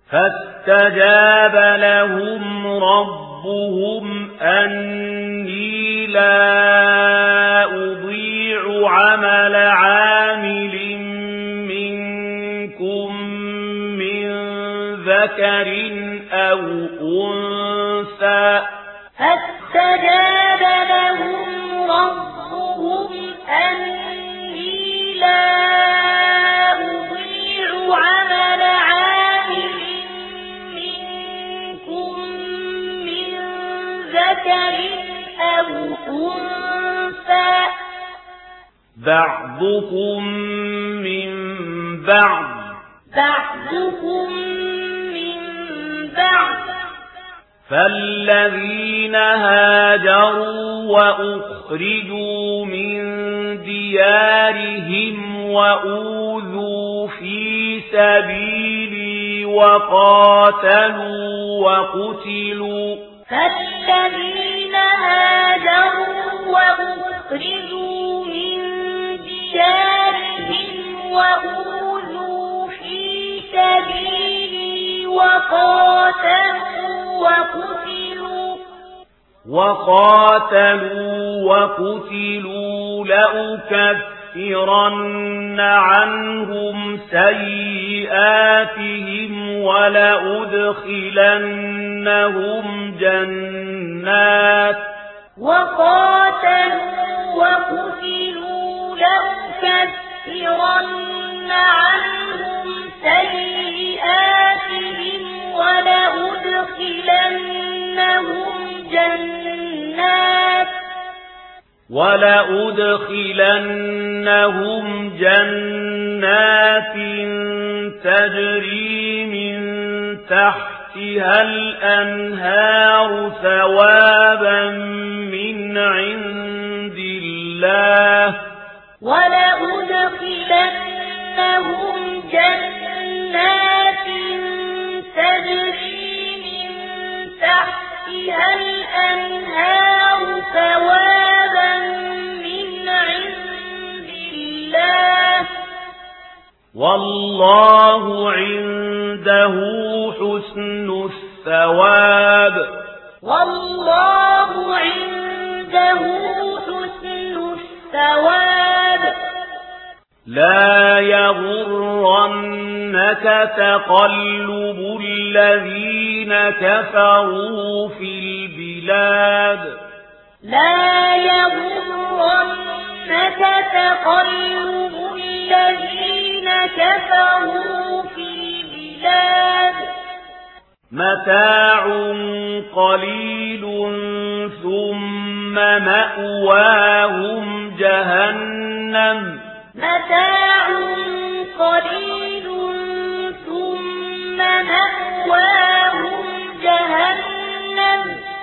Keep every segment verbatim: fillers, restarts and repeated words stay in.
فاستجاب لهم ربهم أني لا أضيع عمل عامل منكم من ذكر أو أنثى فاستجاب لهم ربهم أني لا أضيع عمل عامل منكم من ذكر أو أنثى بعضكم من بعض بعضكم من بعض فالذين هاجروا وأخرجوا من ديارهم وأوذوا في سبيلي وقاتلوا وقتلوا فالذين هاجروا وأخرجوا من ديارهم وأوذوا في سبيلي وقاتلوا وقتلوا وقاتلوا وقتلوا لأكفرن عنهم سيئاتهم ولأدخلنهم جنات وقاتلوا وقتلوا لأكفرن عنهم سيئاتهم ولأدخلنهم جنات ولأدخلنهم جنات تجري من تحتها الأنهار ثوابا من عند الله ولأدخلنهم جنات تجري من تحتها الأنهار ثوابا من عند الله والله عنده حسن الثواب والله عنده حسن الثواب لا يغرنك تقلب الذين كفروا في البلاد لا يغرنك تقلب الذين كفروا في البلاد متاع قليل ثم مأواهم جهنم متاع قليل ثم مأواهم جهنم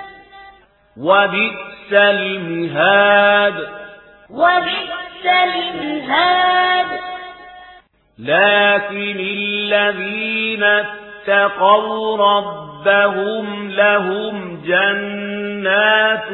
وبئس المهاد وبئس المهاد لكن الذين اتقوا ربهم لهم جنات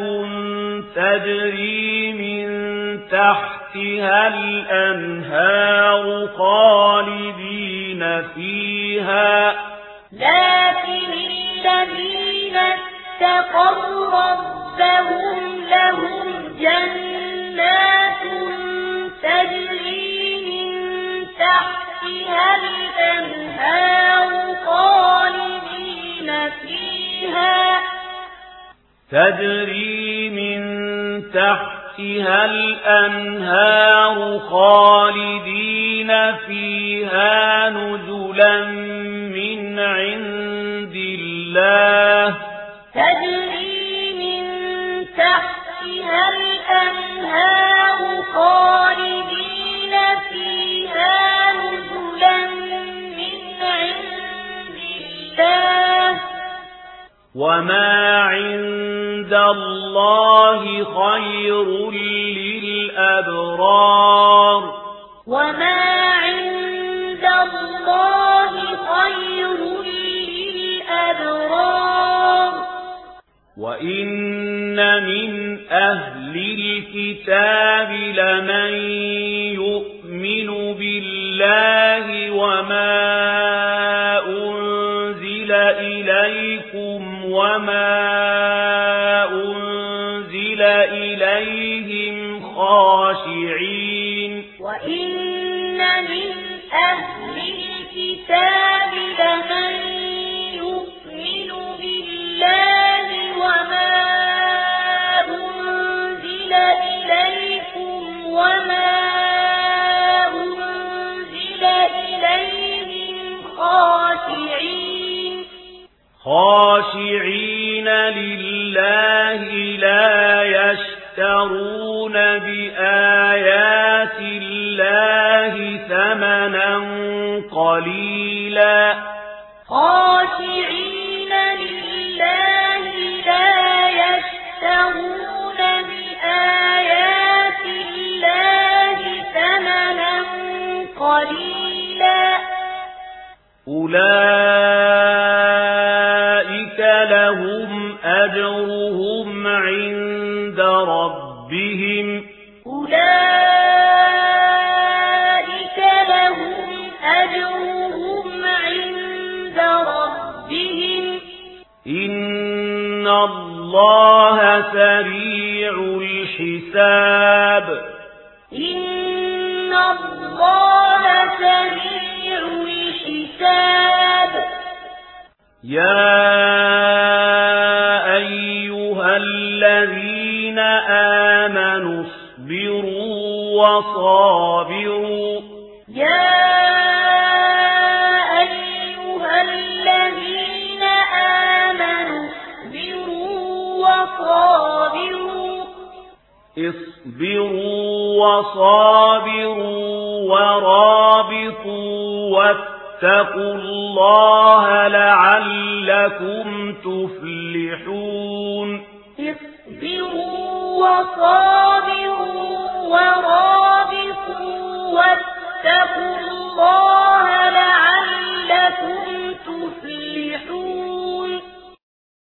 تجري من تحتها الأنهار خالدين فيها لكن الذين اتقوا ربهم لهم جنات تجري من تحتها الأنهار خالدين فيها تجري من تحتها الأنهار خالدين فيها نزلا من عند الله تجري من تحتها الأنهار خالدين فيها نزلا من عند الله وما عند الله خير للأبرار وما عند الله خير للأبرار وإن من أهل الكتاب لمن يؤمن بالله وما أنزل أنزل إليكم وما أنزل إليهم خاشعين وإن من أهل الكتاب لمن يؤمن بالله وما أنزل إليكم وما أنزل إليهم خاشعين خاشعين لله لا يشترون بآيات الله ثمنا قليلا خاشعين لله لا يشترون بآيات الله ثمنا قليلا أولئك لهم أجرهم عند ربهم أولئك لهم أجرهم عند ربهم إن الله سريع الحساب إن الله سريع الحساب يا أيها الذين آمنوا اصبروا وصابروا يا أيها الذين آمنوا اصبروا وصابروا اصبروا وصابروا ورابطوا واتقوا الله لعلكم تفلحون اصبروا وصابروا